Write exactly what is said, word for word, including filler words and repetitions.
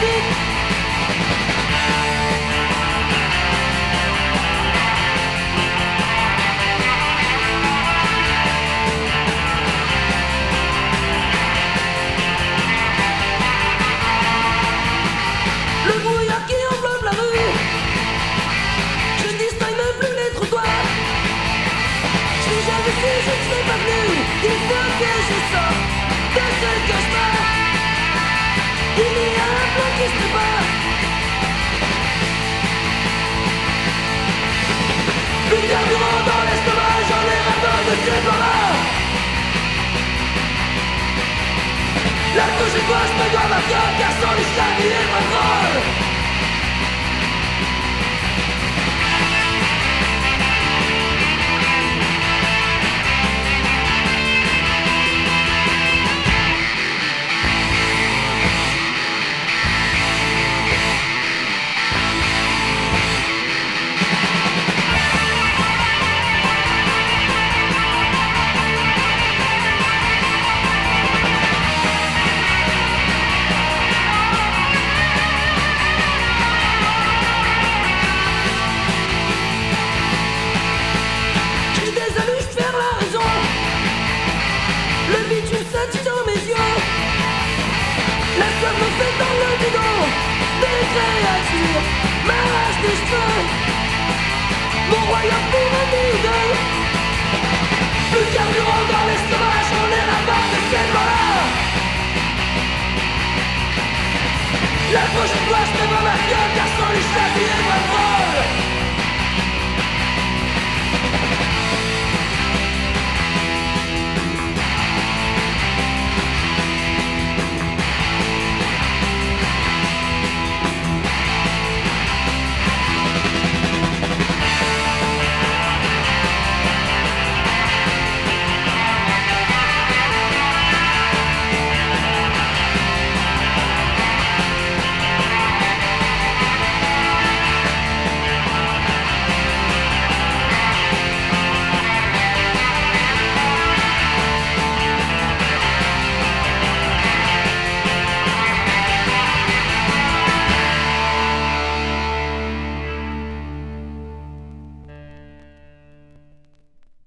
suite. Le brouillard qui enveloppe la rue, je ne distingue même plus les trottoirs. Je n'ai jamais su, je ne suis pas venu. Il faut que je sorte de ce cauchemar. Il y a un plan qui se prépare. Plus de carburant dans l'estomac, j'en ai ras de ces plans-là. La prochaine fois je me dois ma fiole, car sans les chiens il est pas drôle. M'arrache des cheveux, mon royaume pour un deux. Plus de carburant dans l'estomac, j'en ai ras de ces plans-là. La prochaine fois je prévois ma fiole, car sans les chats il est pas drôle.